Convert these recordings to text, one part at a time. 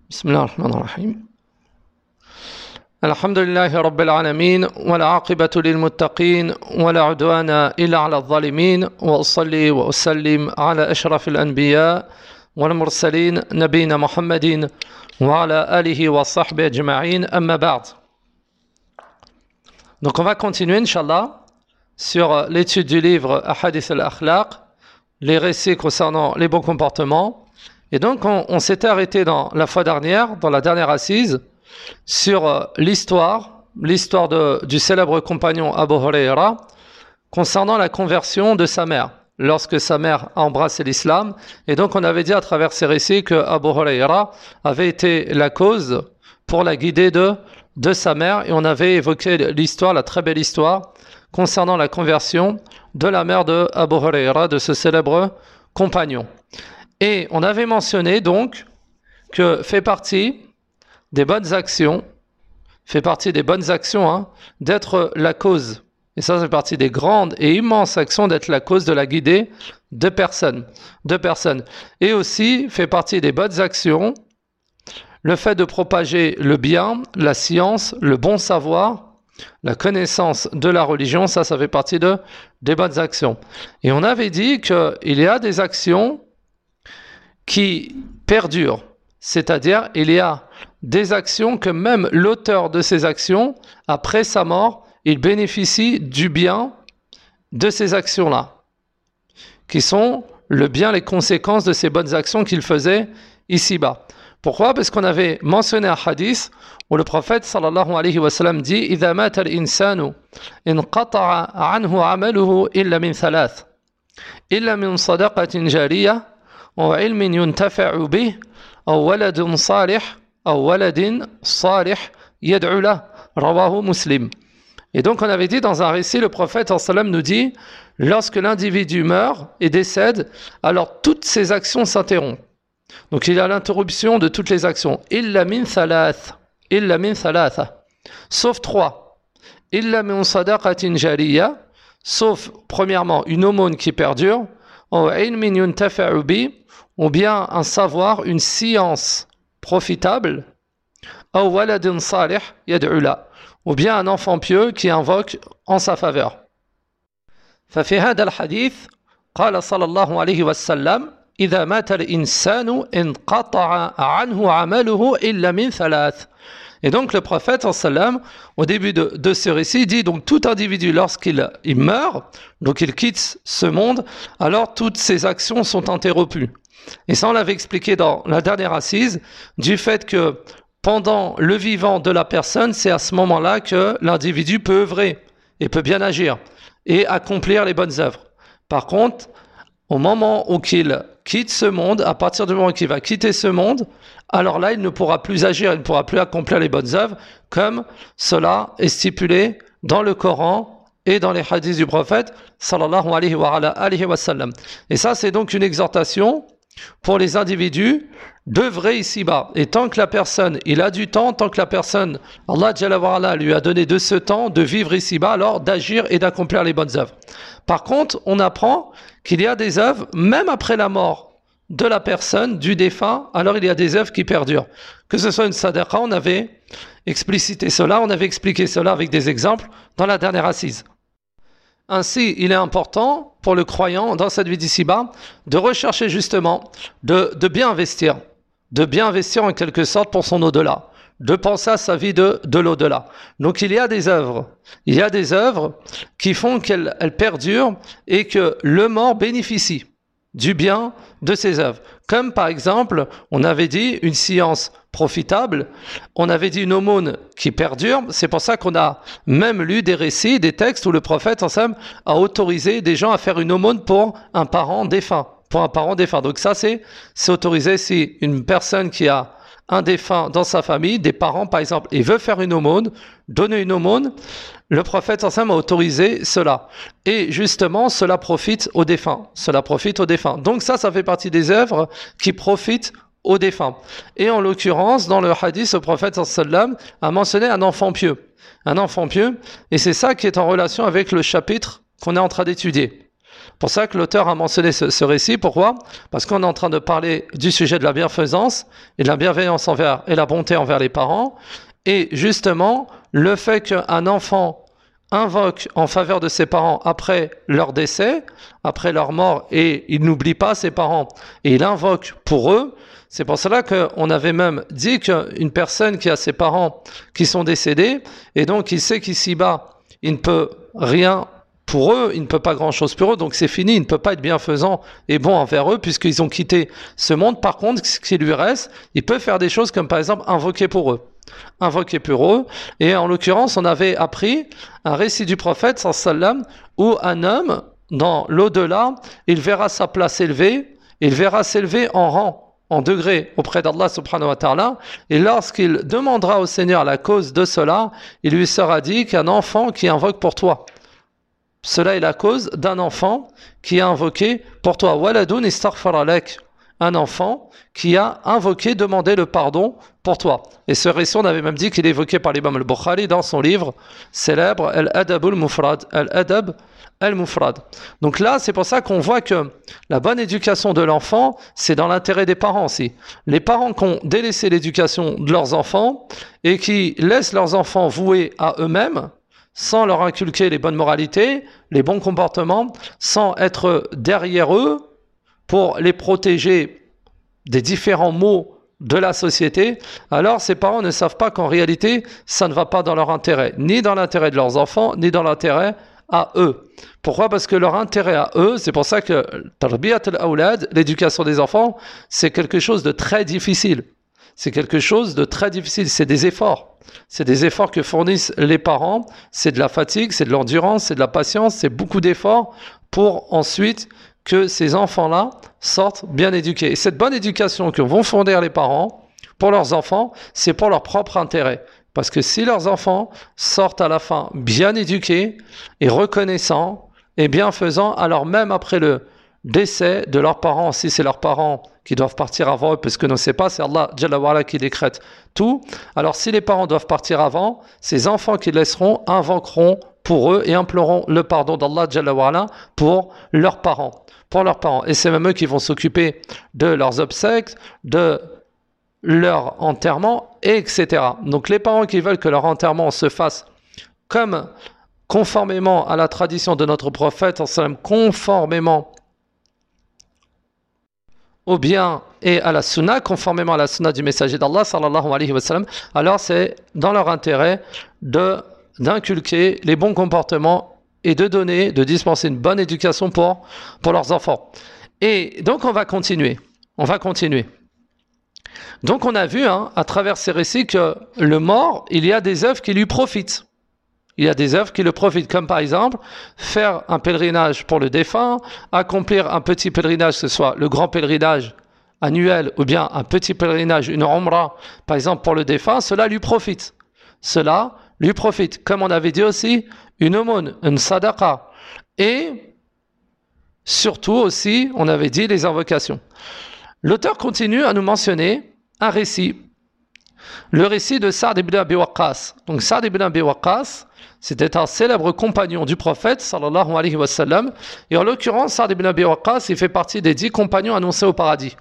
بسم الله الرحمن الرحيم الحمد لله رب العالمين والعاقبة للمتقين ولا عدوان إلا على الظالمين وأصلي وأسلم على أشرف الأنبياء والمرسلين نبينا محمد وعلى آله وصحبه أجمعين أما بعد. Donc on va continuer Inch'Allah sur l'étude du livre Ahadith al-Akhlaq, les récits concernant les bons comportements. Et donc on s'était arrêté dans la fois dernière, dans la dernière assise, sur l'histoire du célèbre compagnon Abu Huraira concernant la conversion de sa mère, lorsque sa mère a embrassé l'islam. Et donc on avait dit à travers ces récits que Abu Huraira avait été la cause pour la guider de sa mère, et on avait évoqué l'histoire, la très belle histoire concernant la conversion de la mère de Abu Huraira, de ce célèbre compagnon. Et on avait mentionné donc que fait partie des bonnes actions, d'être la cause. Et ça fait partie des grandes et immenses actions d'être la cause de la guidée de personnes. Et aussi fait partie des bonnes actions le fait de propager le bien, la science, le bon savoir, la connaissance de la religion. Ça fait partie des bonnes actions. Et on avait dit qu'il y a des actions qui perdurent, c'est-à-dire il y a des actions que même l'auteur de ces actions, après sa mort, il bénéficie du bien de ces actions-là, qui sont le bien, les conséquences de ces bonnes actions qu'il faisait ici-bas. Pourquoi? Parce qu'on avait mentionné un hadith où le prophète sallallahu alayhi wa sallam dit إِذَا مَاتَ الْإِنسَانُ انْقَطَعَ عَنْهُ عَمَلُهُ إِلَّا مِنْ ثَلَاثٍ إِلَّا مِنْ صَدَقَةٍ جَارِيَةٍ أو علم ينتفع به أو ولد صالح يدعو له رواه مسلم. Et donc on avait dit dans un récit, le prophète sallallahu alayhi wa sallam nous dit, lorsque l'individu meurt et décède, alors toutes ses actions s'interrompent. Donc il y a l'interruption de toutes les actions. إِلَّا مِنْ ثَلَاثَ sauf trois. إِلَّا مِنْ صَدَقَةٍ جَارِيَةٍ sauf premièrement une aumône qui perdure, أو علم ينتفع به ou bien un savoir, une science profitable, أو ولد صالح يدعو له, ou bien un enfant pieux qui invoque en sa faveur. ففي هذا الحديث قال صلى الله عليه وسلم إذا مات الإنسان انقطع عنه عمله إلا من ثلاث. Et donc le prophète sallam, au début de ce récit, dit donc tout individu lorsqu'il meurt, donc il quitte ce monde, alors toutes ses actions sont interrompues. Et ça on l'avait expliqué dans la dernière assise, du fait que pendant le vivant de la personne, c'est à ce moment-là que l'individu peut œuvrer et peut bien agir et accomplir les bonnes œuvres. Par contre, au moment où il quitte ce monde, à partir du moment où il va quitter ce monde, alors là, il ne pourra plus agir, il ne pourra plus accomplir les bonnes œuvres, comme cela est stipulé dans le Coran et dans les hadiths du prophète, sallallahu alayhi wa sallam. Et ça, c'est donc une exhortation pour les individus d'œuvrer ici-bas. Et tant que la personne, il a du temps, tant que la personne, Allah Jalla wa Ala lui a donné de ce temps de vivre ici-bas, alors d'agir et d'accomplir les bonnes œuvres. Par contre, on apprend qu'il y a des œuvres, même après la mort de la personne, du défunt, alors il y a des œuvres qui perdurent. Que ce soit une sadaqa, on avait explicité cela, on avait expliqué cela avec des exemples dans la dernière assise. Ainsi, il est important pour le croyant dans cette vie d'ici-bas de rechercher justement de bien investir en quelque sorte pour son au-delà, de penser à sa vie de l'au-delà. Donc il y a des œuvres qui font qu'elles perdurent et que le mort bénéficie du bien de ces œuvres. Comme par exemple, on avait dit une science profitable, on avait dit une aumône qui perdure. C'est pour ça qu'on a même lu des récits, des textes où le prophète ensemble a autorisé des gens à faire une aumône pour un parent défunt. Donc ça c'est autorisé si une personne qui a un défunt dans sa famille, des parents par exemple, et veut faire une aumône, donner une aumône, le prophète ensemble a autorisé cela. Et justement, cela profite aux défunts. Donc ça fait partie des œuvres qui profitent aux défunts. Et en l'occurrence, dans le hadith, le prophète sallam a mentionné un enfant pieux, et c'est ça qui est en relation avec le chapitre qu'on est en train d'étudier. Pour ça que l'auteur a mentionné ce récit. Pourquoi? Parce qu'on est en train de parler du sujet de la bienfaisance et de la bienveillance envers et la bonté envers les parents. Et justement, le fait qu'un enfant invoque en faveur de ses parents après leur décès, après leur mort, et il n'oublie pas ses parents, et il invoque pour eux, c'est pour cela qu'on avait même dit qu'une personne qui a ses parents qui sont décédés, et donc il sait qu'ici-bas, il ne peut rien pour eux, il ne peut pas grand-chose pour eux, donc c'est fini, il ne peut pas être bienfaisant et bon envers eux, puisqu'ils ont quitté ce monde. Par contre, ce qui lui reste, il peut faire des choses comme par exemple invoquer pour eux. Invoqué pour eux, et en l'occurrence on avait appris un récit du prophète sallam où un homme dans l'au-delà, il verra sa place élevée, il verra s'élever en rang, en degré auprès d'Allah subhanahu wa ta'ala, et lorsqu'il demandera au Seigneur la cause de cela, il lui sera dit qu'un enfant qui invoque pour toi, cela est la cause d'un enfant qui a invoqué pour toi, waladun istaghfara lak, un enfant qui a invoqué, demandé le pardon pour toi. Et ce récit, on avait même dit qu'il est évoqué par l'imam al-Bukhari dans son livre célèbre Al-Adab al-Mufrad. Al-Adab al-Mufrad. Donc là, c'est pour ça qu'on voit que la bonne éducation de l'enfant, c'est dans l'intérêt des parents aussi. Les parents qui ont délaissé l'éducation de leurs enfants et qui laissent leurs enfants voués à eux-mêmes, sans leur inculquer les bonnes moralités, les bons comportements, sans être derrière eux, pour les protéger des différents maux de la société, alors ces parents ne savent pas qu'en réalité, ça ne va pas dans leur intérêt, ni dans l'intérêt de leurs enfants, ni dans l'intérêt à eux. Pourquoi? Parce que leur intérêt à eux, c'est pour ça que tarbiyat al-awlad, l'éducation des enfants, c'est quelque chose de très difficile. C'est quelque chose de très difficile, c'est des efforts. C'est des efforts que fournissent les parents, c'est de la fatigue, c'est de l'endurance, c'est de la patience, c'est beaucoup d'efforts pour ensuite que ces enfants-là sortent bien éduqués. Et cette bonne éducation que vont fournir les parents pour leurs enfants, c'est pour leur propre intérêt. Parce que si leurs enfants sortent à la fin bien éduqués et reconnaissants et bienfaisants, alors même après le décès de leurs parents, si c'est leurs parents qui doivent partir avant eux, parce que ne sait pas, c'est Allah Jalla wa Ala qui décrète tout. Alors si les parents doivent partir avant, ces enfants qu'ils laisseront invoqueront pour eux et imploreront le pardon d'Allah Jalla wa Ala pour leurs parents. Et c'est même eux qui vont s'occuper de leurs obsèques, de leur enterrement, etc. Donc les parents qui veulent que leur enterrement se fasse comme conformément à la tradition de notre prophète, conformément au bien et à la sunna, conformément à la sunna du messager d'Allah sallallahu alayhi wa sallam, alors c'est dans leur intérêt d'inculquer les bons comportements et de dispenser une bonne éducation pour leurs enfants. Et donc on va continuer. Donc on a vu à travers ces récits que le mort, il y a des œuvres qui lui profitent. Il y a des œuvres qui le profitent, comme par exemple faire un pèlerinage pour le défunt, accomplir un petit pèlerinage, que ce soit le grand pèlerinage annuel ou bien un petit pèlerinage, une umrah, par exemple pour le défunt, cela lui profite. Comme on avait dit aussi, une aumône, une sadaqa, et surtout aussi, on avait dit les invocations. L'auteur continue à nous mentionner un récit, le récit de Sa'd ibn Abi Waqqas. Donc Sa'd ibn Abi Waqqas, c'était un célèbre compagnon du prophète, sallallahu alayhi wa sallam, et en l'occurrence, Sa'd ibn Abi Waqqas, il fait partie des 10 compagnons annoncés au paradis.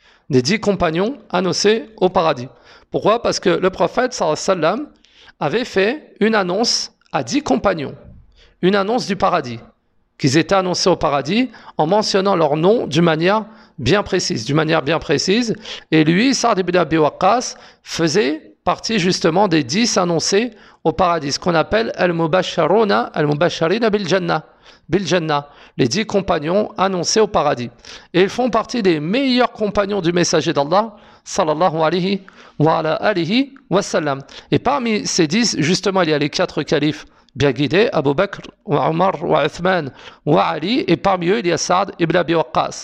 Pourquoi? Parce que le prophète, sallallahu alayhi wa sallam, avait fait une annonce à 10 compagnons, une annonce du paradis, qu'ils étaient annoncés au paradis en mentionnant leur nom d'une manière bien précise. Et lui, Sa'd ibn Abi Waqqas, faisait partie justement des 10 annoncés au paradis, ce qu'on appelle al-mubashsharina bil Jannah, les 10 compagnons annoncés au paradis. Et ils font partie des meilleurs compagnons du messager d'Allah, sallallahu alayhi wa sallam. Et parmi ces 10, justement, il y a les 4 califes bien guidés, Abu Bakr, wa Omar, wa Uthman, wa Ali, et parmi eux, il y a Sa'd ibn Abi Waqqas.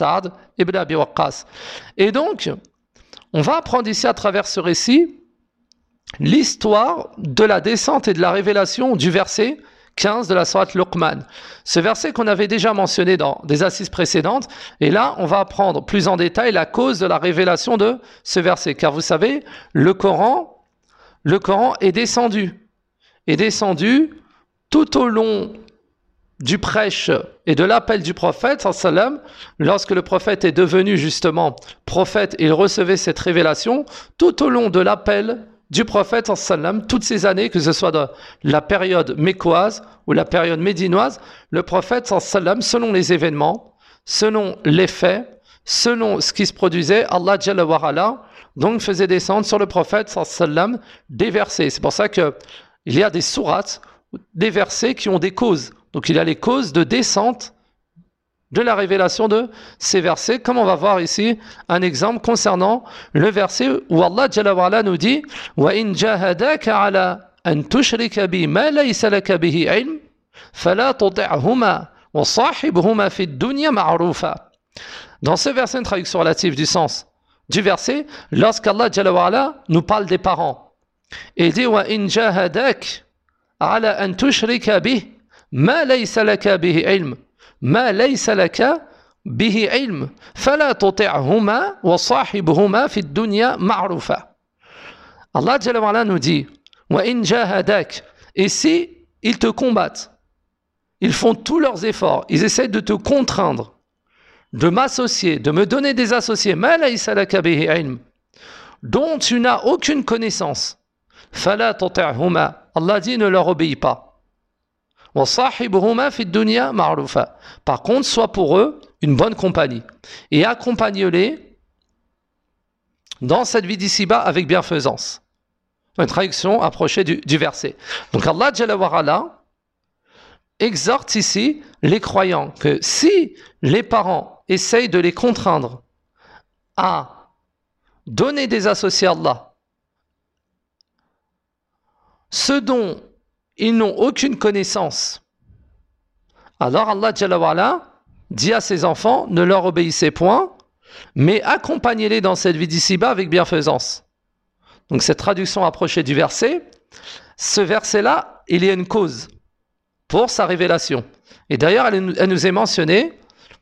Et donc, on va apprendre ici à travers ce récit l'histoire de la descente et de la révélation du verset 15 de la sourate Luqman. Ce verset qu'on avait déjà mentionné dans des assises précédentes, et là on va apprendre plus en détail la cause de la révélation de ce verset, car vous savez, le Coran est descendu tout au long du prêche et de l'appel du prophète, sallam, lorsque le prophète est devenu justement prophète et il recevait cette révélation, tout au long de l'appel du prophète, sallam, toutes ces années, que ce soit de la période mécoise ou la période médinoise, le prophète, sallam, selon les événements, selon les faits, selon ce qui se produisait, Allah Jalla wa Ala, donc faisait descendre sur le prophète, sallam, des versets. C'est pour ça qu'il y a des sourates, des versets qui ont des causes. Donc il y a les causes de descente de la révélation de ces versets, comme on va voir ici un exemple concernant le verset où Allah Jalla wa Ala nous dit وَإِنْ جَاهَدَاكَ عَلَىٰ أَنْ تُشْرِكَ بِي مَا لَيْسَ لَكَ بِهِ عِلْمٍ فَلَا تُطِعْهُمَا وَصَاحِبْهُمَا فِي الدُّنْيَا مَعْرُوفًا. Dans ce verset, une traduction relative du sens du verset, lorsqu'Allah Jalla wa Ala nous parle des parents, et il dit وَإِنْ جَاهَدَاكَ عَلَىٰ أَنْ تُشْرِكَ بِهِ مَا لَيْسَ لَكَ بِهِ عِلْمٍ ما ليس لك به علم فلا تطعهما وصاحبهما في الدنيا معروفا. Allah Jalla wa Ala nous dit وَإِنْ جَاهَدَاكَ, et si ils te combattent, ils font tous leurs efforts, ils essaient de te contraindre, de m'associer, de me donner des associés, ما ليس لك به علم, dont tu n'as aucune connaissance, فلا تطعهما, Allah dit ne leur obéis pas. Par contre, sois pour eux une bonne compagnie et accompagne-les dans cette vie d'ici-bas avec bienfaisance. Une traduction approchée du verset. Donc Allah Jalla wa Ala exhorte ici les croyants que si les parents essayent de les contraindre à donner des associés à Allah, ce dont ils n'ont aucune connaissance, alors Allah Jalla wa Ala dit à ses enfants, ne leur obéissez point, mais accompagnez-les dans cette vie d'ici-bas avec bienfaisance. Donc cette traduction approchée du verset, ce verset-là, il y a une cause pour sa révélation. Et d'ailleurs, elle nous est mentionnée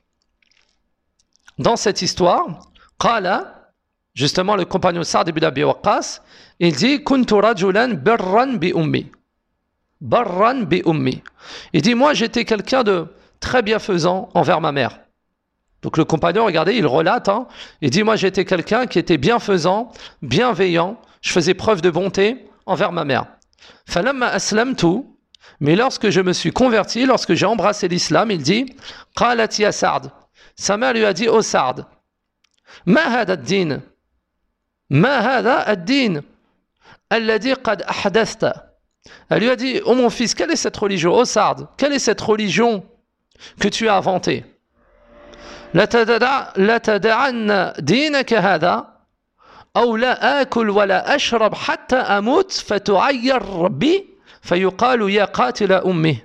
dans cette histoire. Qala, justement le compagnon Sa'd ibn Abi Waqqas, il dit « Kuntu rajulan birran bi ummi » Barran bi ummi. Il dit, moi j'étais quelqu'un de très bienfaisant envers ma mère. Donc le compagnon, regardez, il relate, il dit, moi j'étais quelqu'un qui était bienfaisant, bienveillant, je faisais preuve de bonté envers ma mère. Falamma aslamtu, mais lorsque je me suis converti, lorsque j'ai embrassé l'islam, il dit, qalat ya Sa'd. Sa mère lui a dit, oh Sa'd, ma hada ad-din, ma hada ad-din, alladhi qad ahdathta. Elle lui a dit, oh mon fils, quelle est cette religion? Oh Sa'd, quelle est cette religion que tu as inventée? La tada'anna dinaka hada, aw la akul wa la ashrab hatta amut fatu'ayyar bi fayuqalu ya qatila ummi.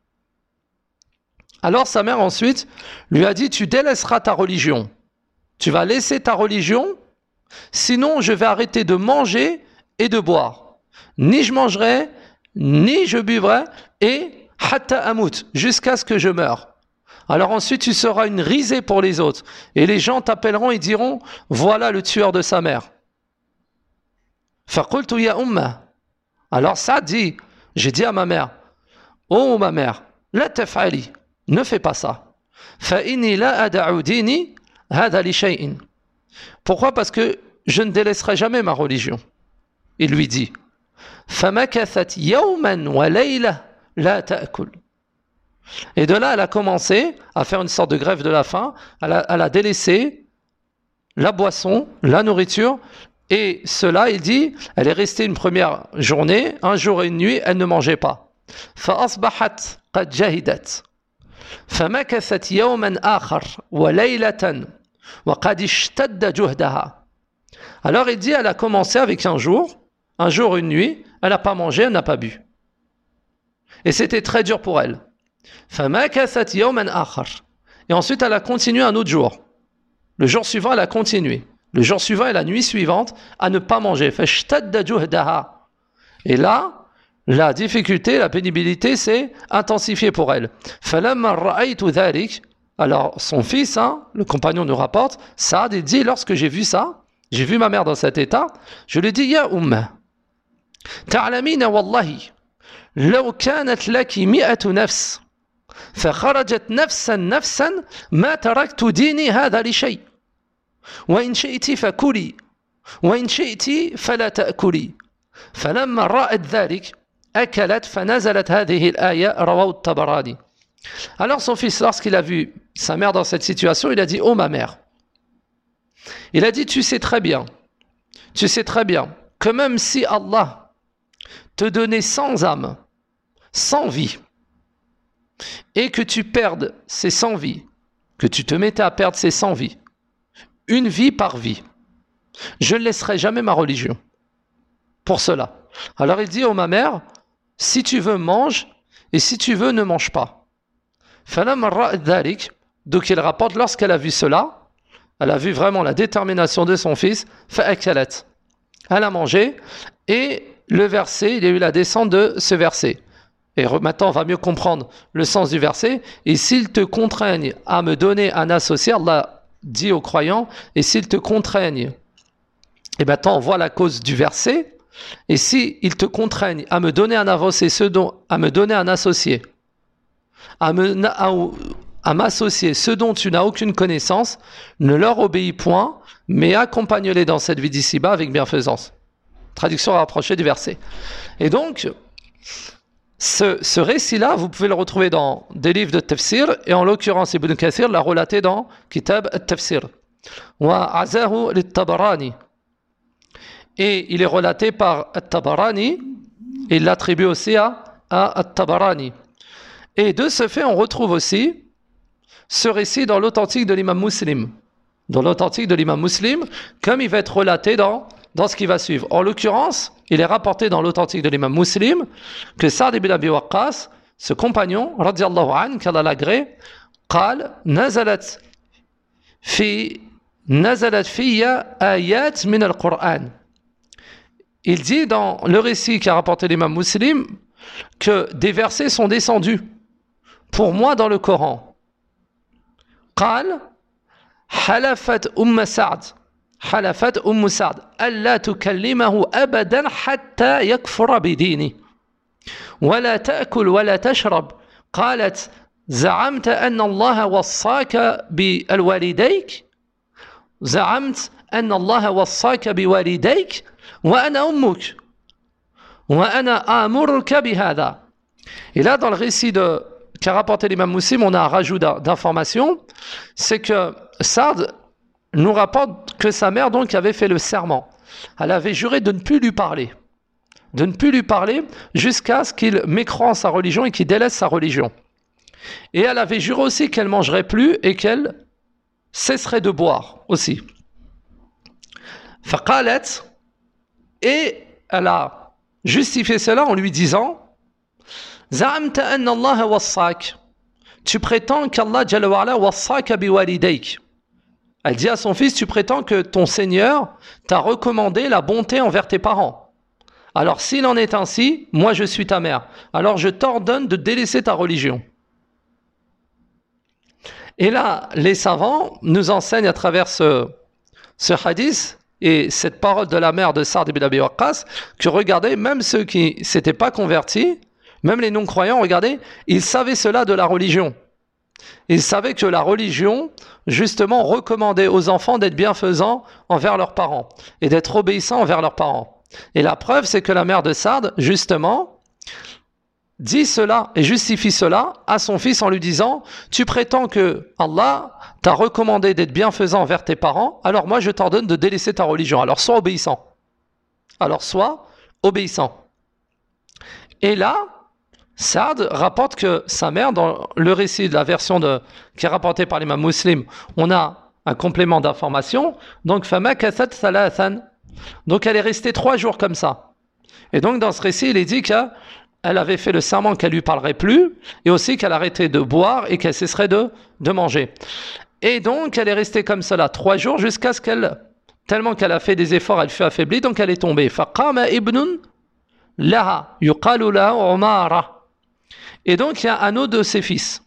Alors sa mère ensuite lui a dit, tu délaisseras ta religion. Tu vas laisser ta religion, sinon je vais arrêter de manger et de boire. Ni je mangerai, ni je buvrai, et hatta amut, jusqu'à ce que je meure. Alors ensuite tu seras une risée pour les autres, et les gens t'appelleront et diront, voilà le tueur de sa mère. Faqultu ya umma. Alors ça dit, j'ai dit à ma mère, oh ma mère, la taf'ali, ne fais pas ça. Fa inni la ada'u dini hada li shay'in. Pourquoi? Parce que je ne délaisserai jamais ma religion. Il lui dit, فَمَكَثَتْ يَوْمًا وَلَيْلَةً لَا تَأْكُلُ. Et de là, elle a commencé à faire une sorte de grève de la faim. Elle a délaissé la boisson, la nourriture. Et cela, il dit, elle est restée une première journée, un jour et une nuit, elle ne mangeait pas. فَأَصْبَحَتْ قَدْ جَهِدَتْ فَمَكَثَتْ يَوْمًا آخَرَ وَلَيْلَةً وَقَدْ اشْتَدَّ جُهْدَهَا. Alors il dit, elle a commencé avec un jour, une nuit, elle n'a pas mangé, elle n'a pas bu. Et c'était très dur pour elle. فَمَكَثَتْ يَوْمًا آخَرَ. Et ensuite, elle a continué un autre jour. Le jour suivant, elle a continué. Le jour suivant et la nuit suivante, à ne pas manger. فَاشْتَدَّ جُهْدَهَا. Et là, la difficulté, la pénibilité s'est intensifiée pour elle. فَلَمَّا رَأَيْتُ ذَلِكَ. Alors, son fils, le compagnon nous rapporte, Saad, il dit, lorsque j'ai vu ça, j'ai vu ma mère dans cet état, je lui dis, Ya Umma, ta'lamina wallahi, law kanat laki mi'atu nafs, فخرجت نفسا ما تركت ديني هذا لشيء وإن شئت فكلي وإن شئت فلا تأكلي فلما رأت ذلك أكلت فنزلت هذه الآية رواه الطبراني. Alors son fils, lorsqu'il a vu sa mère dans cette situation, il a dit: oh ma mère. Il a dit: tu sais très bien que même si Allah te donnait 100 âmes, 100 vies, et que tu perdes ces 100 vies, que tu te mettais à perdre ces 100 vies, une vie par vie, je ne laisserai jamais ma religion pour cela. Alors il dit: oh ma mère, si tu veux, mange, et si tu veux, ne mange pas. Donc il rapporte, lorsqu'elle a vu cela, elle a vu vraiment la détermination de son fils, elle a mangé, et le verset, il y a eu la descente de ce verset. Et maintenant, on va mieux comprendre le sens du verset. Et s'ils te contraignent à me donner un associé, Allah dit aux croyants, et s'ils te contraignent, et maintenant on voit la cause du verset, et s'ils te contraignent à me donner un associé, à me donner un associé, à m'associer ceux dont tu n'as aucune connaissance, ne leur obéis point, mais accompagne-les dans cette vie d'ici-bas avec bienfaisance. Traduction rapprochée du verset. Et donc, ce récit-là, vous pouvez le retrouver dans des livres de tafsir, et en l'occurrence, Ibn Kathir l'a relaté dans Kitab al-Tafsir. Wa azahu lit-Tabarani. Et il est relaté par al-Tabarani, et il l'attribue aussi à al-Tabarani. Et de ce fait, on retrouve aussi ce récit dans l'authentique de l'imam Muslim. Dans l'authentique de l'imam Muslim, comme il va être relaté dans ce qui va suivre. En l'occurrence, il est rapporté dans l'authentique de l'imam Muslim que Sa'd ibn Abi Waqqas, ce compagnon, radiyallahu anhu, qu'Allah l'agrée, قال نزلت في آيات من القرآن. Il dit dans le récit qu'a rapporté l'imam Muslim que des versets sont descendus pour moi dans le Coran. قال حلفت أم سعد ألا تكلمه أبدا حتى يكفر بديني ولا تأكل ولا تشرب. قالت زعمت أن الله وصاك بوالديك وأنا أمك وأنا آمرك بهذا. Et là, dans le récit qu'a rapporté l'imam Muslim, on a un rajout d'information, c'est que Sa'd nous rapporte que sa mère donc avait fait le serment. Elle avait juré de ne plus lui parler. De ne plus lui parler jusqu'à ce qu'il mécroie en sa religion et qu'il délaisse sa religion. Et elle avait juré aussi qu'elle ne mangerait plus et qu'elle cesserait de boire aussi. Faqalat, et elle a justifié cela en lui disant: Za'amta anna Allah wassak. Tu prétends qu'Allah Jalla wa ala wassaka biwalidayk. Elle dit à son fils: tu prétends que ton Seigneur t'a recommandé la bonté envers tes parents. Alors s'il en est ainsi, moi je suis ta mère. Alors je t'ordonne de délaisser ta religion. Et là, les savants nous enseignent à travers ce hadith et cette parole de la mère de Sa'd ibn Abi Waqqas que regardez, même ceux qui ne s'étaient pas convertis, même les non-croyants, regardez, ils savaient cela de la religion. Ils savaient que la religion, justement, recommandait aux enfants d'être bienfaisants envers leurs parents et d'être obéissants envers leurs parents. Et la preuve, c'est que la mère de Sa'd, justement, dit cela et justifie cela à son fils en lui disant: tu prétends que Allah t'a recommandé d'être bienfaisant envers tes parents, alors moi je t'ordonne de délaisser ta religion. Alors sois obéissant. Et là, Sa'd rapporte que sa mère, dans le récit de la version qui est rapportée par l'imam Muslim, on a un complément d'information. Donc, famakathat thalathan. Donc, elle est restée 3 jours comme ça. Et donc, dans ce récit, il est dit qu'elle avait fait le serment qu'elle lui parlerait plus, et aussi qu'elle arrêtait de boire et qu'elle cesserait de manger. Et donc, elle est restée comme cela 3 jours jusqu'à ce tellement qu'elle a fait des efforts, elle fut affaiblie, donc elle est tombée. Faqama ibnun laha yuqalu lahu Umara. Et donc, il y a un autre de ses fils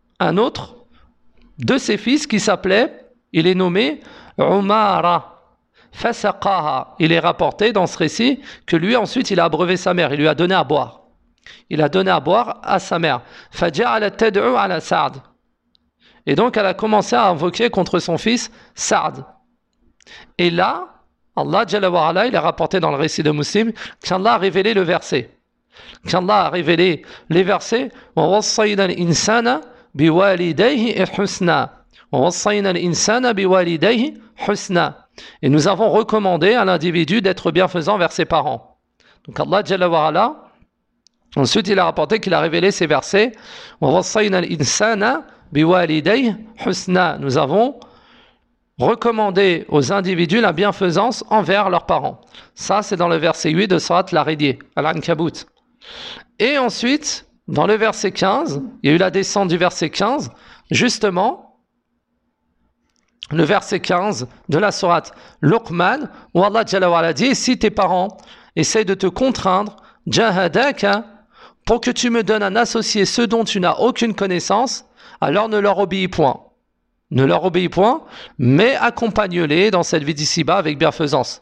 qui s'appelait, il est nommé Umara. Fasaqaha. Il est rapporté dans ce récit que lui, ensuite, il a abreuvé sa mère, il lui a donné à boire. Il a donné à boire à sa mère. فَجَعَلَتْ تَدْعُو عَلَى سَعْدٍ. Et donc elle a commencé à invoquer contre son fils Sa'd. Et là, Allah Jalla wa Ala, il a rapporté dans le récit de Muslim qu'Allah a révélé le verset. Qu'Allah a révélé les versets وَوَصَّيْنَا الْإِنسَانَ بِوَالِدَيْهِ حُسْنًا وَوَصَّيْنَا الْإِنسَانَ بِوَالِدَيْهِ حُسْنًا. Et nous avons recommandé à l'individu d'être bienfaisant vers ses parents. Donc Allah Jalla wa Ala, ensuite il a rapporté qu'il a révélé ces versets وَوَصَّيْنَا الْإِنسَانَ بِوَالِدَيْهِ حُسْنًا. Nous avons recommandé aux individus la bienfaisance envers leurs parents. Ça, c'est dans le verset 8 de Surat Al-Aridi, Al-Ankabut. Et ensuite, dans le verset 15, il y a eu la descente du verset 15, justement, le verset 15 de la Surat Luqman, où Allah Jalla wa Ala dit, si tes parents essayent de te contraindre, jahadaka, pour que tu me donnes un associé, ce dont tu n'as aucune connaissance, alors ne leur obéis point. Ne leur obéis point, mais accompagne-les dans cette vie d'ici-bas avec bienfaisance.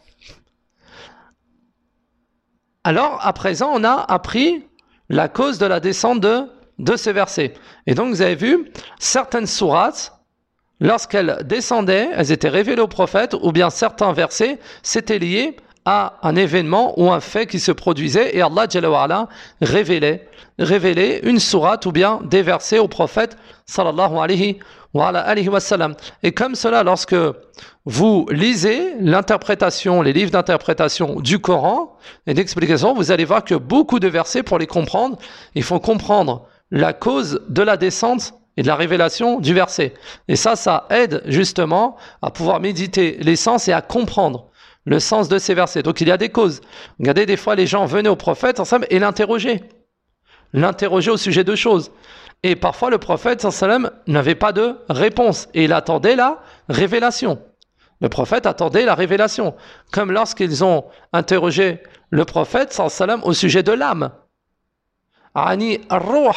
Alors, à présent, on a appris la cause de la descente de ces versets. Et donc, vous avez vu, certaines sourates, lorsqu'elles descendaient, elles étaient révélées au prophète, ou bien certains versets, c'était lié à un événement ou un fait qui se produisait, et Allah Jalla wa Ala révélait une sourate ou bien des versets au prophète sallallahu alayhi wa sallam. Et comme cela, lorsque vous lisez l'interprétation, les livres d'interprétation du Coran et d'explication, vous allez voir que beaucoup de versets, pour les comprendre, il faut comprendre la cause de la descente et de la révélation du verset. Et ça aide justement à pouvoir méditer les sens et à comprendre le sens de ces versets. Donc il y a des causes. Regardez, des fois les gens venaient au prophète ensemble et l'interrogeaient au sujet de choses. Et parfois le prophète n'avait pas de réponse et il attendait la révélation. Le prophète attendait la révélation. Comme lorsqu'ils ont interrogé le prophète au sujet de l'âme. Ani ar-ruh.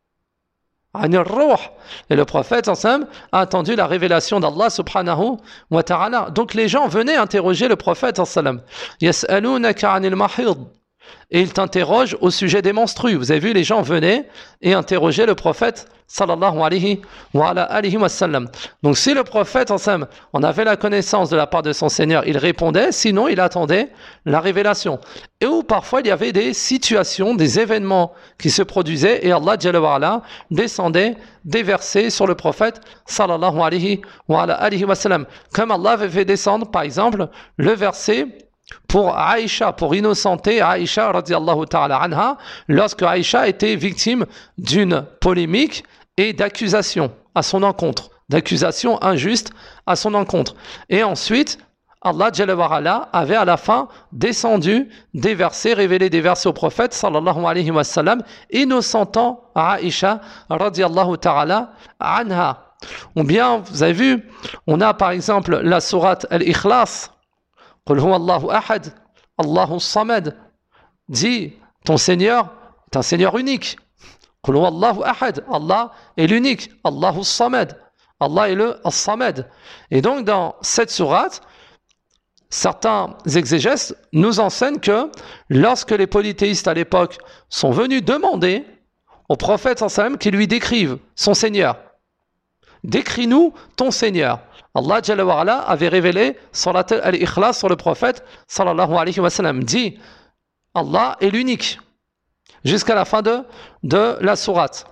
Et le prophète a attendu la révélation d'Allah subhanahu wa ta'ala. Donc les gens venaient interroger le prophète Yas'alunaka 'anil mahid. Et il t'interroge au sujet des menstrues. Vous avez vu, les gens venaient et interrogeaient le prophète sallallahu alayhi wa sallam. Donc si le prophète en avait la connaissance de la part de son Seigneur, il répondait, sinon il attendait la révélation. Et où parfois il y avait des situations, des événements qui se produisaient et Allah Jalla wa Ala descendait des versets sur le prophète sallallahu alayhi wa sallam. Comme Allah avait fait descendre par exemple le verset pour Aïcha, pour innocenter Aïcha radiallahu ta'ala anha, lorsque Aïcha était victime d'une polémique et d'accusation à son encontre, d'accusation injuste à son encontre. Et ensuite, Allah Jalla wa Ala avait à la fin descendu des versets, révélé des versets au prophète sallallahu alayhi wa sallam, innocentant Aïcha radiallahu ta'ala anha. Ou bien, vous avez vu, on a par exemple la sourate Al-Ikhlas, Qul huwa Allahu ahad, Allahu samad. Dis, ton Seigneur est un Seigneur unique. Qul huwa Allahu ahad, Allah est l'unique. Allahu samad, Allah est le samad. Et donc dans cette sourate, certains exégètes nous enseignent que lorsque les polythéistes à l'époque sont venus demander au prophète sallam qu'il lui décrive son Seigneur, décris-nous ton Seigneur. Allah Jalla wa Ala avait révélé Surat Al-Ikhlas sur le prophète sallallahu alayhi wa sallam. Dit, Allah est l'unique. Jusqu'à la fin de la sourate.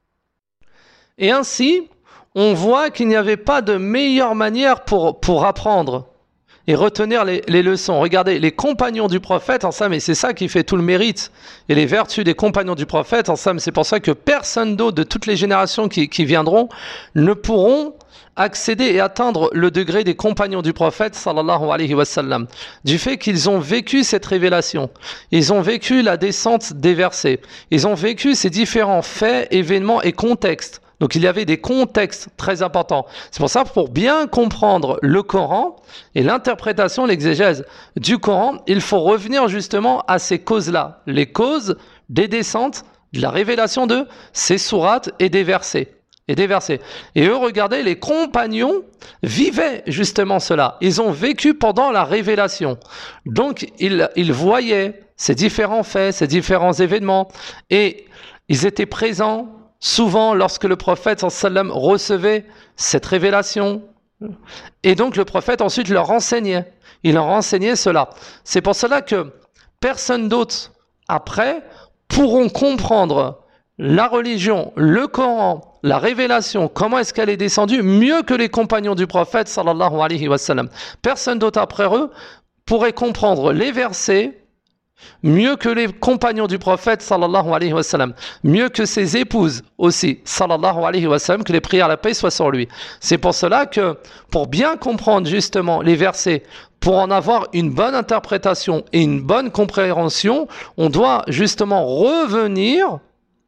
Et ainsi, on voit qu'il n'y avait pas de meilleure manière pour apprendre et retenir les leçons. Regardez, les compagnons du prophète, et c'est ça qui fait tout le mérite, et les vertus des compagnons du prophète, c'est pour ça que personne d'autre de toutes les générations qui viendront ne pourront accéder et atteindre le degré des compagnons du prophète sallallahu alayhi wa sallam, du fait qu'ils ont vécu cette révélation, ils ont vécu la descente des versets, ils ont vécu ces différents faits, événements et contextes. Donc il y avait des contextes très importants. C'est pour ça, pour bien comprendre le Coran et l'interprétation, l'exégèse du Coran, il faut revenir justement à ces causes-là, les causes des descentes, de la révélation de ces sourates et des versets. et des versets. Et eux, regardez, les compagnons vivaient justement cela. Ils ont vécu pendant la révélation. Donc, ils voyaient ces différents faits, ces différents événements, et ils étaient présents souvent lorsque le prophète sallam recevait cette révélation. Et donc, le prophète ensuite leur enseignait. Il leur enseignait cela. C'est pour cela que personne d'autre après pourront comprendre la religion, le Coran, la révélation, comment est-ce qu'elle est descendue, mieux que les compagnons du prophète sallallahu alayhi wa sallam. Personne d'autre après eux pourrait comprendre les versets mieux que les compagnons du prophète sallallahu alayhi wa sallam, mieux que ses épouses aussi sallallahu alayhi wa sallam, que les prières à la paix soient sur lui. C'est pour cela que pour bien comprendre justement les versets, pour en avoir une bonne interprétation et une bonne compréhension, on doit justement revenir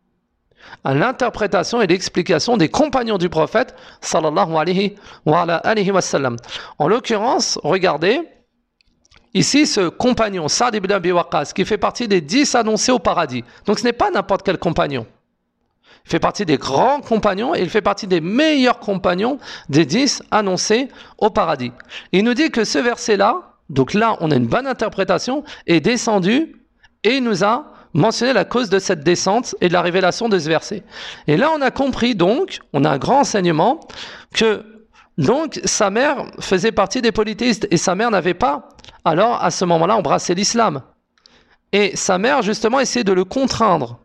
à l'interprétation et l'explication des compagnons du prophète sallallahu alayhi wa sallam. En l'occurrence, regardez, ici ce compagnon, Sa'd ibn Abi Waqqas, qui fait partie des 10 annoncés au paradis. Donc ce n'est pas n'importe quel compagnon. Il fait partie des grands compagnons et il fait partie des meilleurs compagnons des 10 annoncés au paradis. Il nous dit que ce verset-là, donc là on a une bonne interprétation, est descendu et il nous a mentionné la cause de cette descente et de la révélation de ce verset. Et là on a compris donc, on a un grand enseignement, que donc sa mère faisait partie des polythéistes et sa mère n'avait pas, alors à ce moment-là, embrassé l'islam. Et sa mère justement essayait de le contraindre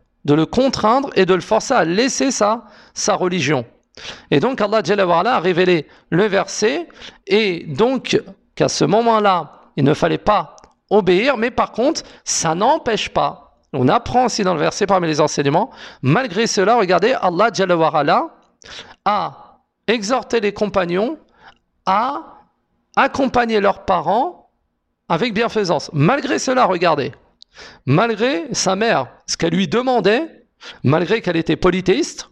et de le forcer à laisser sa religion. Et donc Allah Jalla wa Ala a révélé le verset et donc qu'à ce moment-là, il ne fallait pas obéir, mais par contre, ça n'empêche pas. On apprend aussi dans le verset parmi les enseignements, malgré cela, regardez, Allah Jalla wa Ala a exhorté les compagnons à accompagner leurs parents avec bienfaisance. Malgré cela, regardez, malgré sa mère, ce qu'elle lui demandait, malgré qu'elle était polythéiste,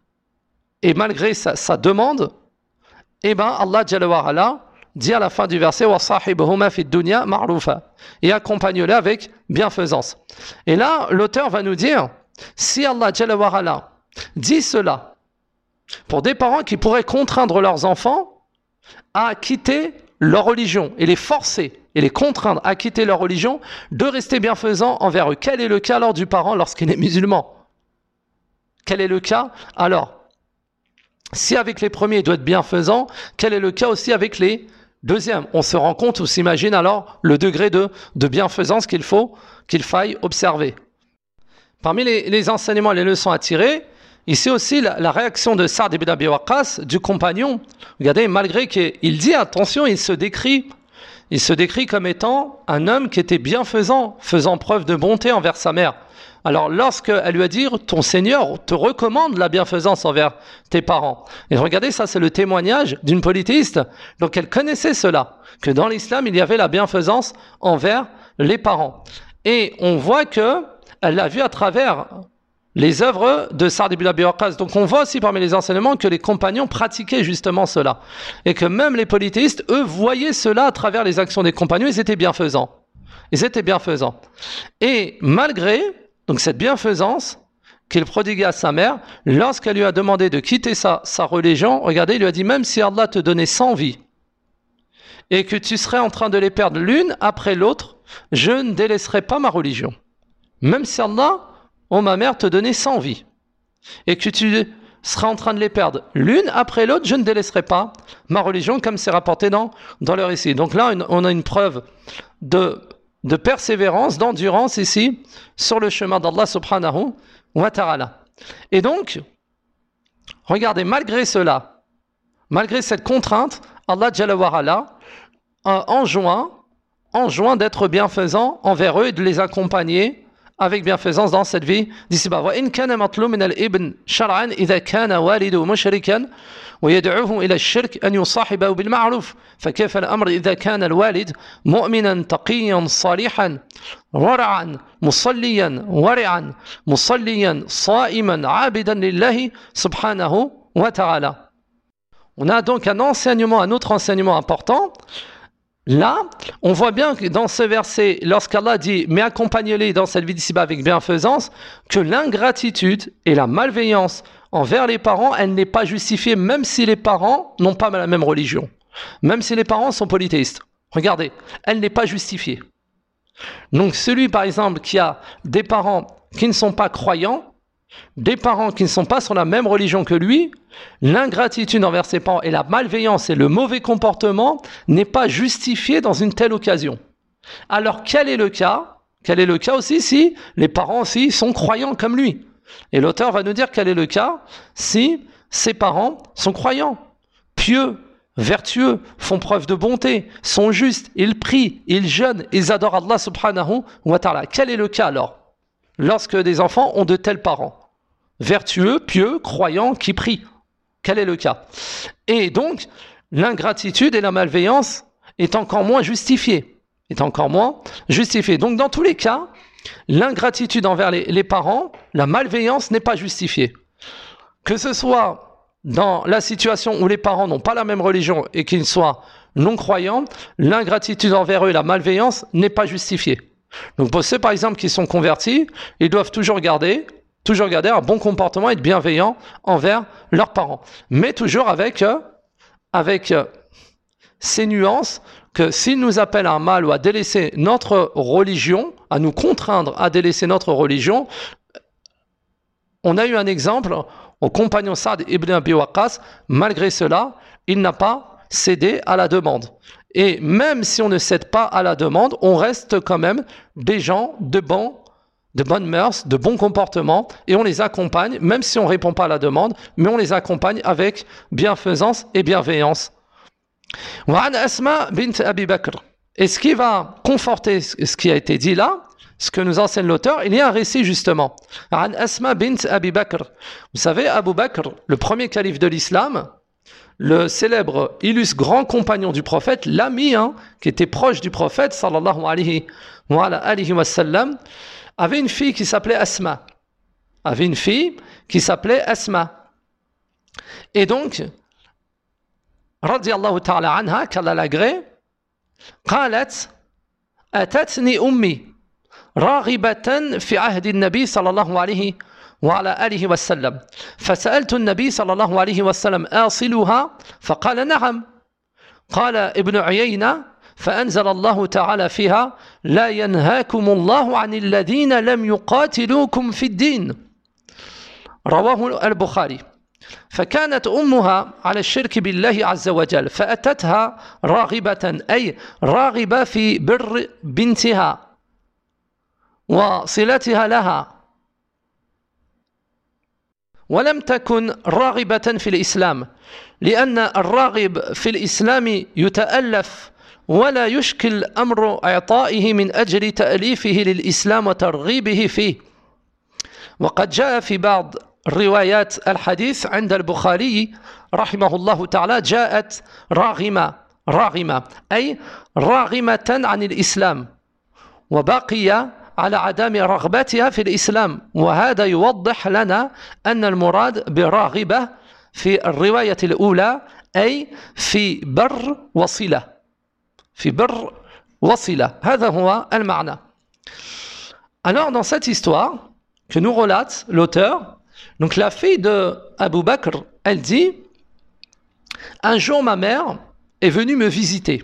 et malgré sa demande, eh ben Allah Jalla wa Ala dit à la fin du verset wa sahibuhuma fid dunya ma'rufa, et accompagne-les avec bienfaisance. Et là, l'auteur va nous dire, si Allah Jalla wa Ala dit cela pour des parents qui pourraient contraindre leurs enfants à quitter leur religion et les forcer et les contraindre à quitter leur religion, de rester bienfaisants envers eux. Quel est le cas alors du parent lorsqu'il est musulman? Quel est le cas alors? Si avec les premiers il doit être bienfaisant, quel est le cas aussi avec les deuxièmes? On se rend compte ou s'imagine alors le degré de bienfaisance qu'il faille observer. Parmi les enseignements et les leçons à tirer, ici aussi la réaction de Sa'd ibn Abi Waqqas, du compagnon. Regardez, malgré qu'il dit, attention, il se décrit comme étant un homme qui était bienfaisant, faisant preuve de bonté envers sa mère. Alors lorsqu'elle lui a dit, ton Seigneur te recommande la bienfaisance envers tes parents. Et regardez, ça c'est le témoignage d'une polythéiste. Donc elle connaissait cela, que dans l'islam il y avait la bienfaisance envers les parents. Et on voit que elle l'a vu à travers les œuvres de Sa'd ibn Abi Waqqas. Donc on voit aussi parmi les enseignements que les compagnons pratiquaient justement cela. Et que même les polythéistes, eux, voyaient cela à travers les actions des compagnons, ils étaient bienfaisants. Et malgré donc cette bienfaisance qu'il prodiguait à sa mère, lorsqu'elle lui a demandé de quitter sa religion, regardez, il lui a dit, même si Allah te donnait 100 vies, et que tu serais en train de les perdre l'une après l'autre, je ne délaisserai pas ma religion. Même si Allah, ma mère, te donnait 100 vies, et que tu seras en train de les perdre l'une après l'autre, je ne délaisserai pas ma religion, comme c'est rapporté dans le récit. Donc là, on a une preuve de persévérance, d'endurance ici, sur le chemin d'Allah subhanahu wa ta'ala. Et donc, regardez, malgré cela, malgré cette contrainte, Allah Jalla wa Ala enjoint d'être bienfaisant envers eux et de les accompagner avec bienfaisance dans cette vie d'ici-bas. وإن كان مطلوب من الابن شرعا إذا كان والده مشركا ويدعوه إلى الشرك أن يصاحبه بالمعروف فكيف الأمر إذا كان الوالد مؤمنا تقيا صالحا ورعا مصليا صائما عابدا لله سبحانه وتعالى. On a donc un autre enseignement important. Là, on voit bien que dans ce verset, lorsqu'Allah dit « Mais accompagnez-les dans cette vie d'ici-bas avec bienfaisance », que l'ingratitude et la malveillance envers les parents, elle n'est pas justifiée même si les parents n'ont pas la même religion. Même si les parents sont polythéistes. Regardez, elle n'est pas justifiée. Donc celui par exemple qui a des parents qui ne sont pas croyants, des parents qui ne sont pas sur la même religion que lui, l'ingratitude envers ses parents et la malveillance et le mauvais comportement n'est pas justifié dans une telle occasion. Alors quel est le cas? Quel est le cas aussi si les parents aussi sont croyants comme lui? Et l'auteur va nous dire quel est le cas si ses parents sont croyants, pieux, vertueux, font preuve de bonté, sont justes, ils prient, ils jeûnent, ils adorent Allah subhanahu wa ta'ala. Quel est le cas alors lorsque des enfants ont de tels parents? Vertueux, pieux, croyants, qui prient. Quel est le cas? Et donc, l'ingratitude et la malveillance est encore moins justifiée. Donc, dans tous les cas, l'ingratitude envers les parents, la malveillance n'est pas justifiée. Que ce soit dans la situation où les parents n'ont pas la même religion et qu'ils soient non-croyants, l'ingratitude envers eux et la malveillance n'est pas justifiée. Donc pour ceux par exemple qui sont convertis, ils doivent toujours garder un bon comportement et être bienveillants envers leurs parents. Mais toujours avec ces nuances que s'ils nous appellent à un mal ou à délaisser notre religion, à nous contraindre à délaisser notre religion, on a eu un exemple au compagnon Saad ibn Abi Waqqas, malgré cela, il n'a pas cédé à la demande. Et même si on ne cède pas à la demande, on reste quand même des gens de bonnes mœurs, de bons comportements, et on les accompagne, même si on ne répond pas à la demande, mais on les accompagne avec bienfaisance et bienveillance. وعن أسماء بنت أبي بكر. Et ce qui va conforter ce qui a été dit là, ce que nous enseigne l'auteur, il y a un récit justement. عن أسماء بنت أبي بكر. Vous savez, Abu Bakr, le premier calife de l'islam, le célèbre, illustre grand compagnon du prophète, l'ami qui était proche du prophète, sallallahu alayhi wa sallam, avait une fille qui s'appelait Asma. Et donc, radiyallahu ta'ala anha, qu'Allah l'agrée, قالت أتتني أمي راغبة في عهد النبي صلى الله عليه وعلى آله وسلم فسألت النبي صلى الله عليه وسلم آصلها فقال نعم قال ابن عيينة فأنزل الله تعالى فيها لا ينهاكم الله عن الذين لم يقاتلوكم في الدين رواه البخاري فكانت أمها على الشرك بالله عز وجل فأتتها راغبة أي راغبة في بر بنتها وصلتها لها ولم تكن راغبة في الإسلام لأن الراغب في الإسلام يتألف ولا يشكل أمر إعطائه من أجل تأليفه للإسلام وترغيبه فيه وقد جاء في بعض روايات الحديث عند البخاري رحمه الله تعالى جاءت راغمة أي راغمة عن الإسلام وبقي على عدم رغبتها في الإسلام وهذا يوضح لنا أن المراد براغبة في الرواية الأولى أي في بر وصلة هذا هو المعنى. Alors dans cette histoire que nous relate l'auteur, donc la fille de Abu Bakr, elle dit un jour ma mère est venue me visiter.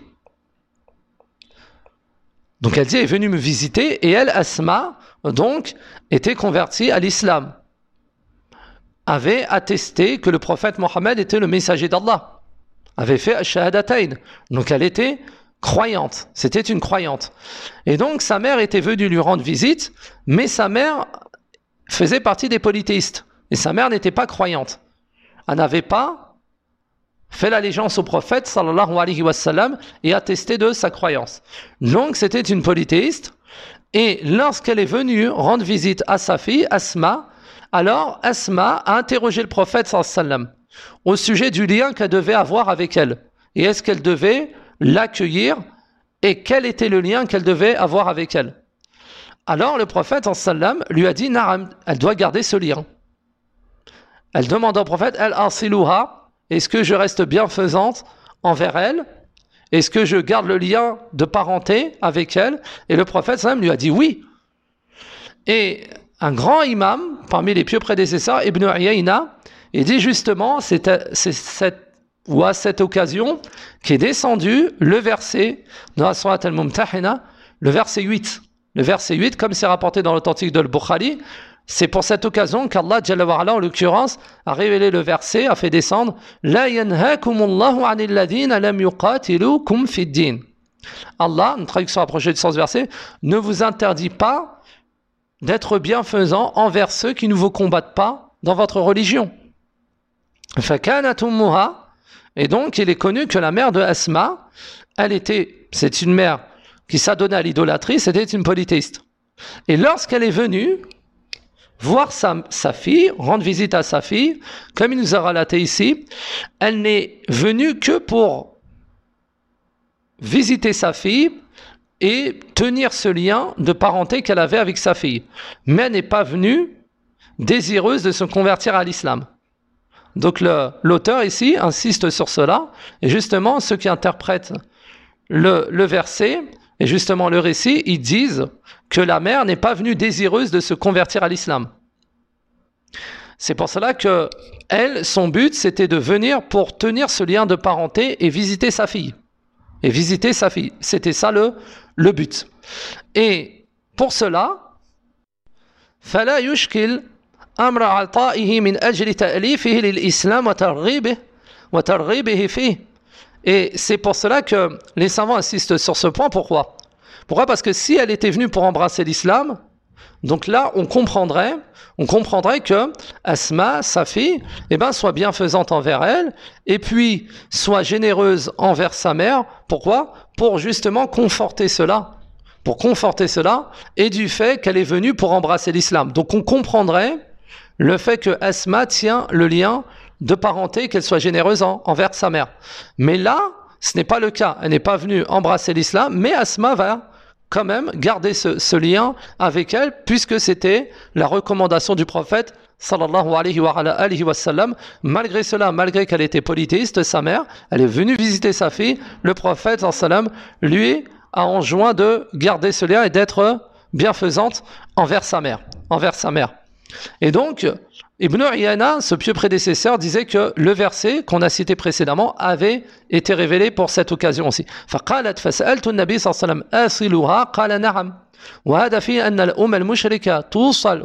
Donc elle dit, elle est venue me visiter et elle, Asma, donc, était convertie à l'islam. Avait attesté que le prophète Mohammed était le messager d'Allah. Avait fait Ash-Shahadatayn. Donc elle était croyante. C'était une croyante. Et donc sa mère était venue lui rendre visite, mais sa mère faisait partie des polythéistes. Et sa mère n'était pas croyante. Elle n'avait pas fait l'allégeance au prophète sallallahu alayhi wa sallam et attesté de sa croyance. Donc c'était une polythéiste et lorsqu'elle est venue rendre visite à sa fille Asma, alors Asma a interrogé le prophète sallallahu alayhi wa sallam au sujet du lien qu'elle devait avoir avec elle et est-ce qu'elle devait l'accueillir et quel était le lien qu'elle devait avoir avec elle. Alors le prophète sallallahu alayhi wa sallam lui a dit Na'am, elle doit garder ce lien. Elle demande au prophète Al-Asiluha, est-ce que je reste bienfaisante envers elle? Est-ce que je garde le lien de parenté avec elle? Et le prophète sallam lui a dit oui. Et un grand imam, parmi les pieux prédécesseurs, Ibn Uyayna, Il dit justement, c'est à cette occasion qu'est descendu le verset dans la Sourate Al-Mumtahina, le verset 8. Le verset 8, comme c'est rapporté dans l'authentique de Al-Bukhari, c'est pour cette occasion qu'Allah, Jalla wa Ala, en l'occurrence, a révélé le verset, a fait descendre La yanhakumullahu anil ladina lam yuqatilukum fid din. Allah, une traduction approchée du sens du verset, ne vous interdit pas d'être bienfaisant envers ceux qui ne vous combattent pas dans votre religion. Fakanat ummuha, et donc il est connu que la mère de Asma, c'est une mère qui s'adonnait à l'idolâtrie, c'était une polythéiste. Et lorsqu'elle est venue voir sa fille, rendre visite à sa fille, comme il nous a relaté ici, elle n'est venue que pour visiter sa fille et tenir ce lien de parenté qu'elle avait avec sa fille. Mais elle n'est pas venue désireuse de se convertir à l'islam. Donc l'auteur ici insiste sur cela, et justement ceux qui interprètent le verset, et justement le récit, ils disent que la mère n'est pas venue désireuse de se convertir à l'islam. C'est pour cela que elle, son but, c'était de venir pour tenir ce lien de parenté et visiter sa fille. C'était ça le but. Et pour cela, فلا يشكل أمر عطائه من أجل تأليفه للإسلام وترغيبه فيه. Et c'est pour cela que les savants insistent sur ce point. Pourquoi? Parce que si elle était venue pour embrasser l'islam, donc là, on comprendrait que Asma, sa fille, soit bienfaisante envers elle, et puis soit généreuse envers sa mère. Pourquoi? Pour justement conforter cela. Et du fait qu'elle est venue pour embrasser l'islam. Donc on comprendrait le fait que Asma tient le lien de parenté, qu'elle soit généreuse envers sa mère. Mais là, ce n'est pas le cas. Elle n'est pas venue embrasser l'islam, mais Asma va quand même garder ce lien avec elle, puisque c'était la recommandation du prophète sallallahu alayhi wa sallam. Malgré cela, malgré qu'elle était polythéiste, sa mère, elle est venue visiter sa fille, le prophète sallallahu alayhi wa sallam lui a enjoint de garder ce lien et d'être bienfaisante envers sa mère. Et donc, Ibn Uyayna, ce pieux prédécesseur, disait que le verset qu'on a cité précédemment avait été révélé pour cette occasion aussi. فقالت فسألت النبي صلى الله عليه وسلم أصلها قال نعم وهذا فيه أن الأم المشركة توصل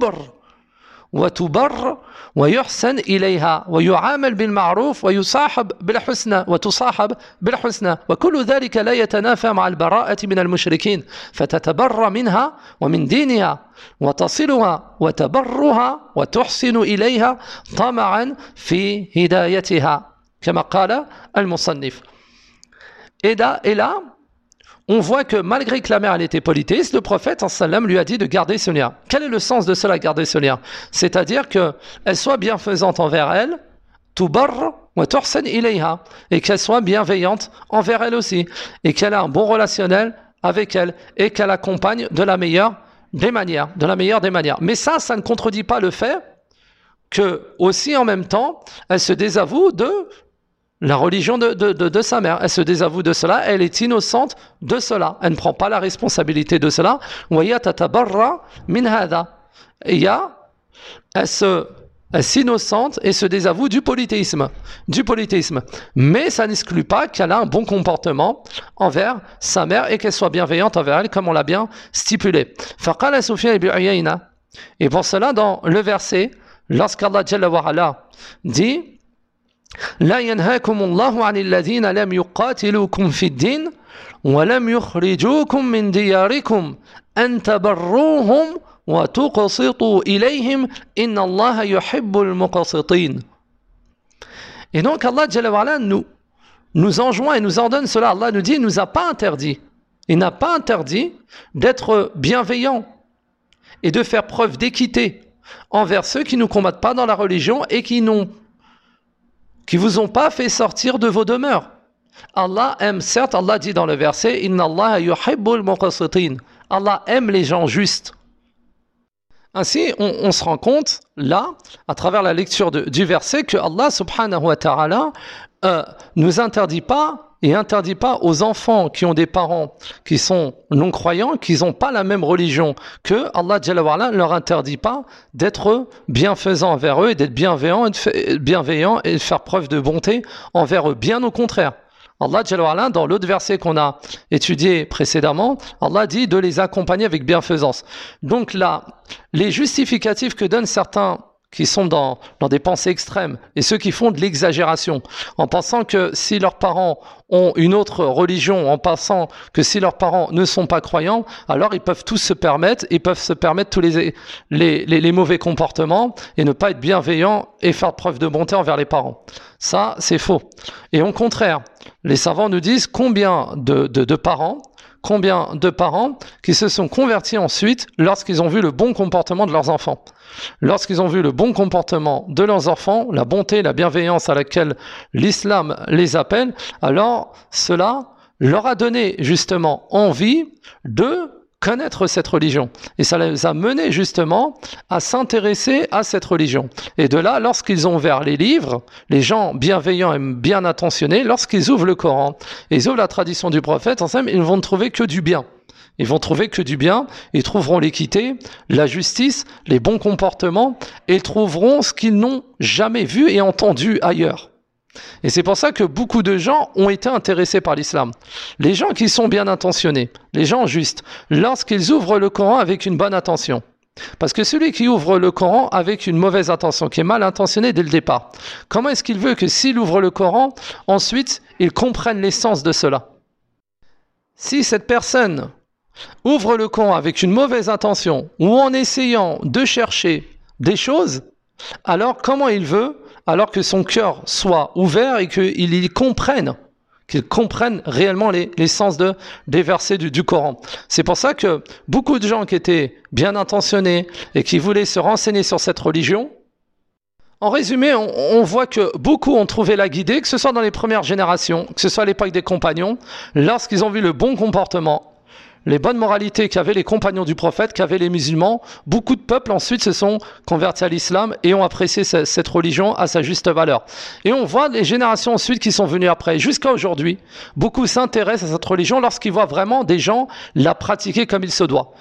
وتبر ويحسن إليها ويعامل بالمعروف وتصاحب بالحسنى وكل ذلك لا يتنافى مع البراءة من المشركين فتتبر منها ومن دينها وتصلها وتبرها وتحسن إليها طمعا في هدايتها كما قال المصنف. Et là, on voit que malgré que la mère elle était polythéiste, le prophète sallam lui a dit de garder ce lien. Quel est le sens de cela, garder ce lien? C'est-à-dire qu'elle soit bienfaisante envers elle, tubar wa tuhsan ilayha, et qu'elle soit bienveillante envers elle aussi, et qu'elle a un bon relationnel avec elle, et qu'elle accompagne de la meilleure des manières. Mais ça ne contredit pas le fait que aussi en même temps, elle se désavoue de la religion de sa mère. Elle se désavoue de cela, elle est innocente de cela. Elle ne prend pas la responsabilité de cela. Elle s'innocente et se désavoue du polythéisme. Mais ça n'exclut pas qu'elle a un bon comportement envers sa mère et qu'elle soit bienveillante envers elle, comme on l'a bien stipulé. Faqala Sufyan ibn Uyayna. Et pour cela, dans le verset, lorsqu'Allah Jalla wa Ala dit لا ينهاكم الله عن الذين لم يقاتلوكم في الدين ولم يخرجوكم من دياركم أن تبروهم وتقسطوا إليهم إن الله يحب المقسطين. Et donc Allah Jalla wa Ala nous enjoint et nous ordonne cela. Allah nous dit, il n'a pas interdit d'être bienveillant et de faire preuve d'équité envers ceux qui ne nous combattent pas dans la religion et qui vous ont pas fait sortir de vos demeures. Allah aime, certes, Allah dit dans le verset, Inna Allah yuhibbul muqsitin. Allah aime les gens justes. Ainsi, on se rend compte, là, à travers la lecture du verset, que Allah subhanahu wa ta'ala nous interdit pas et interdit pas aux enfants qui ont des parents qui sont non-croyants, qui n'ont pas la même religion que Allah Jalla wa Ala, leur interdit pas d'être bienfaisant envers eux et d'être bienveillant et de faire preuve de bonté envers eux. Bien au contraire. Allah Jalla wa Ala, dans l'autre verset qu'on a étudié précédemment, Allah dit de les accompagner avec bienfaisance. Donc là, les justificatifs que donnent certains qui sont dans des pensées extrêmes et ceux qui font de l'exagération en pensant que si leurs parents ont une autre religion, en pensant que si leurs parents ne sont pas croyants, alors ils peuvent tous se permettre, tous les mauvais comportements et ne pas être bienveillants et faire preuve de bonté envers les parents. Ça, c'est faux. Et au contraire, les savants nous disent combien de parents qui se sont convertis ensuite lorsqu'ils ont vu le bon comportement de leurs enfants. Lorsqu'ils ont vu le bon comportement de leurs enfants, la bonté, la bienveillance à laquelle l'islam les appelle, alors cela leur a donné justement envie de connaître cette religion. Et ça les a menés justement à s'intéresser à cette religion. Et de là, lorsqu'ils ont ouvert les livres, les gens bienveillants et bien attentionnés, lorsqu'ils ouvrent le Coran et ils ouvrent la tradition du prophète, ensemble, ils vont ne trouver que du bien. Ils vont trouver que du bien, ils trouveront l'équité, la justice, les bons comportements, et ils trouveront ce qu'ils n'ont jamais vu et entendu ailleurs. Et c'est pour ça que beaucoup de gens ont été intéressés par l'islam. Les gens qui sont bien intentionnés, les gens justes, lorsqu'ils ouvrent le Coran avec une bonne intention. Parce que celui qui ouvre le Coran avec une mauvaise intention, qui est mal intentionné dès le départ, comment est-ce qu'il veut que s'il ouvre le Coran, ensuite il comprenne l'essence de cela? Si cette personne ouvre le Coran avec une mauvaise intention ou en essayant de chercher des choses, alors comment il veut, alors que son cœur soit ouvert et qu'il comprenne réellement l'essence des versets du Coran. C'est pour ça que beaucoup de gens qui étaient bien intentionnés et qui voulaient se renseigner sur cette religion, en résumé, on voit que beaucoup ont trouvé la guidée, que ce soit dans les premières générations, que ce soit à l'époque des compagnons, lorsqu'ils ont vu le bon comportement, les bonnes moralités qu'avaient les compagnons du prophète, qu'avaient les musulmans, beaucoup de peuples ensuite se sont convertis à l'islam et ont apprécié cette religion à sa juste valeur. Et on voit les générations ensuite qui sont venues après, jusqu'à aujourd'hui, beaucoup s'intéressent à cette religion lorsqu'ils voient vraiment des gens la pratiquer comme il se doit.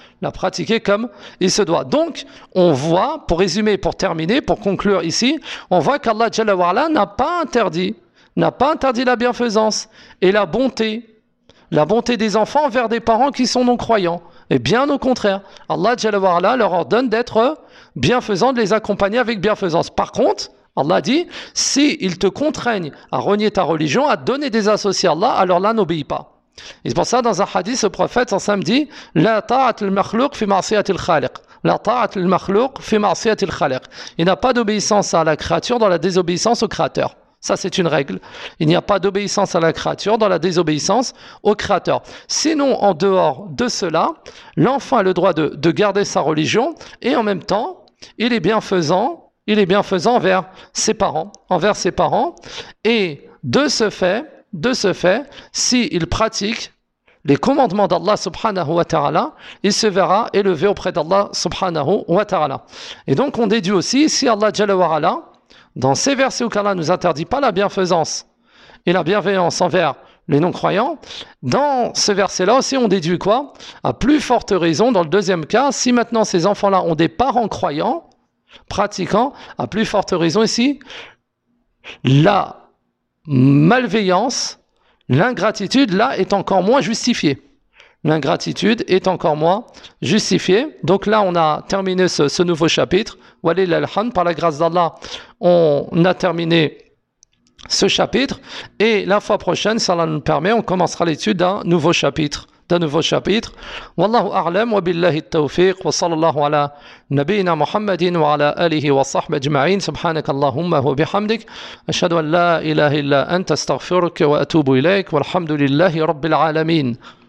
Donc, on voit, pour résumer, pour terminer, pour conclure ici, on voit qu'Allah Jalla wa Ala n'a pas interdit la bienfaisance et la bonté des enfants envers des parents qui sont non-croyants. Et bien au contraire, Allah Jalla wa Ala leur ordonne d'être bienfaisants, de les accompagner avec bienfaisance. Par contre, Allah dit, si ils te contraignent à renier ta religion, à donner des associés à Allah, alors là, n'obéis pas. Et c'est pour ça, dans un hadith, le prophète, en dit, La ta'at al-makhlouq fi ma'siyati al-khaliq. La ta'at al-makhlouq fi ma'siyati al-khaliq. Il n'y a pas d'obéissance à la créature dans la désobéissance au créateur. Ça, c'est une règle. Il n'y a pas d'obéissance à la créature dans la désobéissance au Créateur. Sinon, en dehors de cela, l'enfant a le droit de garder sa religion et en même temps, il est bienfaisant envers ses parents. Et de ce fait, s'il pratique les commandements d'Allah subhanahu wa ta'ala, il se verra élevé auprès d'Allah subhanahu wa ta'ala. Et donc, on déduit aussi, si Allah Jalla wa Ala, dans ces versets où Allah ne nous interdit pas la bienfaisance et la bienveillance envers les non-croyants, dans ce verset-là aussi, on déduit quoi? À plus forte raison, dans le deuxième cas, si maintenant ces enfants-là ont des parents croyants, pratiquants, à plus forte raison ici, la malveillance, l'ingratitude, là, est encore moins justifiée. L'ingratitude est encore moins justifiée. Donc là, on a terminé ce nouveau chapitre. Walil alhamd, par la grâce d'Allah, on a terminé ce chapitre. Et la fois prochaine, si Allah nous permet, on commencera l'étude d'un nouveau chapitre. Wallahu a'lam wa billahi at-tawfiq wa sallallahu ala nabiyyina Muhammadin wa ala alihi wa sahbihi ajma'in. Subhanakallahumma wa bihamdik. Ashhadu an la ilaha illa anta astaghfiruka wa atubu ilayk. Walhamdulillahi rabbil alamin.